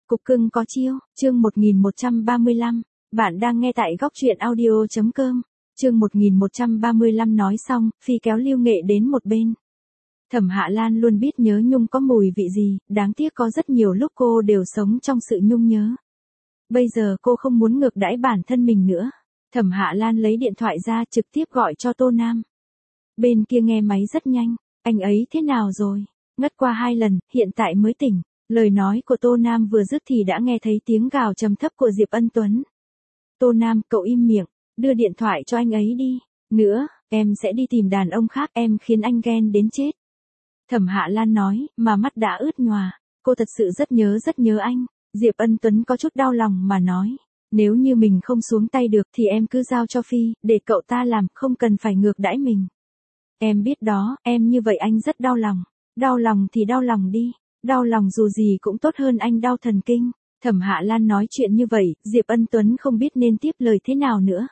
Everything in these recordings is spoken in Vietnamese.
Cục cưng có chiêu, chương 1135. Bạn đang nghe tại góc truyện audio.com. Chương 1135 nói xong, Phi kéo Lưu Nghệ đến một bên. Thẩm Hạ Lan luôn biết nhớ nhung có mùi vị gì, đáng tiếc có rất nhiều lúc cô đều sống trong sự nhung nhớ. Bây giờ cô không muốn ngược đãi bản thân mình nữa. Thẩm Hạ Lan lấy điện thoại ra trực tiếp gọi cho Tô Nam. Bên kia nghe máy rất nhanh, anh ấy thế nào rồi? Ngất qua 2 lần, hiện tại mới tỉnh. Lời nói của Tô Nam vừa dứt thì đã nghe thấy tiếng gào trầm thấp của Diệp Ân Tuấn. Tô Nam, cậu im miệng, đưa điện thoại cho anh ấy đi. Nữa, em sẽ đi tìm đàn ông khác, em khiến anh ghen đến chết. Thẩm Hạ Lan nói, mà mắt đã ướt nhòa. Cô thật sự rất nhớ anh. Diệp Ân Tuấn có chút đau lòng mà nói. Nếu như mình không xuống tay được thì em cứ giao cho Phi, để cậu ta làm, không cần phải ngược đãi mình. Em biết đó, em như vậy anh rất đau lòng. Đau lòng thì đau lòng đi. Đau lòng dù gì cũng tốt hơn anh đau thần kinh. Thẩm Hạ Lan nói chuyện như vậy, Diệp Ân Tuấn không biết nên tiếp lời thế nào nữa.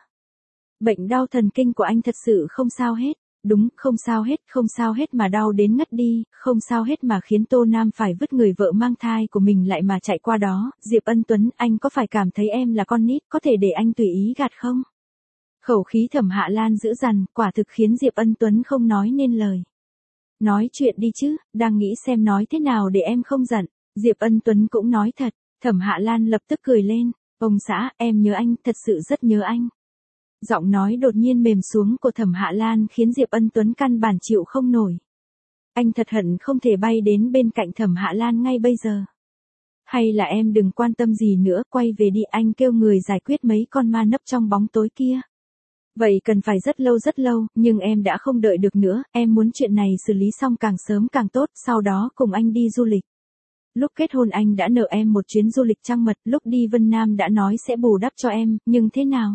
Bệnh đau thần kinh của anh thật sự không sao hết. Đúng, không sao hết mà đau đến ngất đi, không sao hết mà khiến Tô Nam phải vứt người vợ mang thai của mình lại mà chạy qua đó. Diệp Ân Tuấn, anh có phải cảm thấy em là con nít, có thể để anh tùy ý gạt không? Khẩu khí Thẩm Hạ Lan dữ dằn, quả thực khiến Diệp Ân Tuấn không nói nên lời. Nói chuyện đi chứ, đang nghĩ xem nói thế nào để em không giận. Diệp Ân Tuấn cũng nói thật. Thẩm Hạ Lan lập tức cười lên. Ông xã, em nhớ anh, thật sự rất nhớ anh. Giọng nói đột nhiên mềm xuống của Thẩm Hạ Lan khiến Diệp Ân Tuấn căn bản chịu không nổi. Anh thật hận không thể bay đến bên cạnh Thẩm Hạ Lan ngay bây giờ. Hay là em đừng quan tâm gì nữa, quay về đi, anh kêu người giải quyết mấy con ma nấp trong bóng tối kia. Vậy cần phải rất lâu, nhưng em đã không đợi được nữa, em muốn chuyện này xử lý xong càng sớm càng tốt, sau đó cùng anh đi du lịch. Lúc kết hôn anh đã nợ em một chuyến du lịch trăng mật, lúc đi Vân Nam đã nói sẽ bù đắp cho em, nhưng thế nào?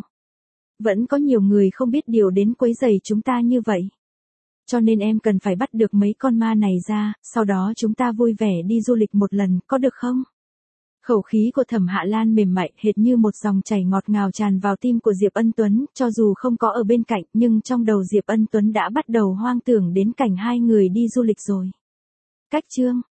Vẫn có nhiều người không biết điều đến quấy rầy chúng ta như vậy. Cho nên em cần phải bắt được mấy con ma này ra, sau đó chúng ta vui vẻ đi du lịch một lần, có được không? Khẩu khí của Thẩm Hạ Lan mềm mại hệt như một dòng chảy ngọt ngào tràn vào tim của Diệp Ân Tuấn, cho dù không có ở bên cạnh, nhưng trong đầu Diệp Ân Tuấn đã bắt đầu hoang tưởng đến cảnh hai người đi du lịch rồi. Cách chương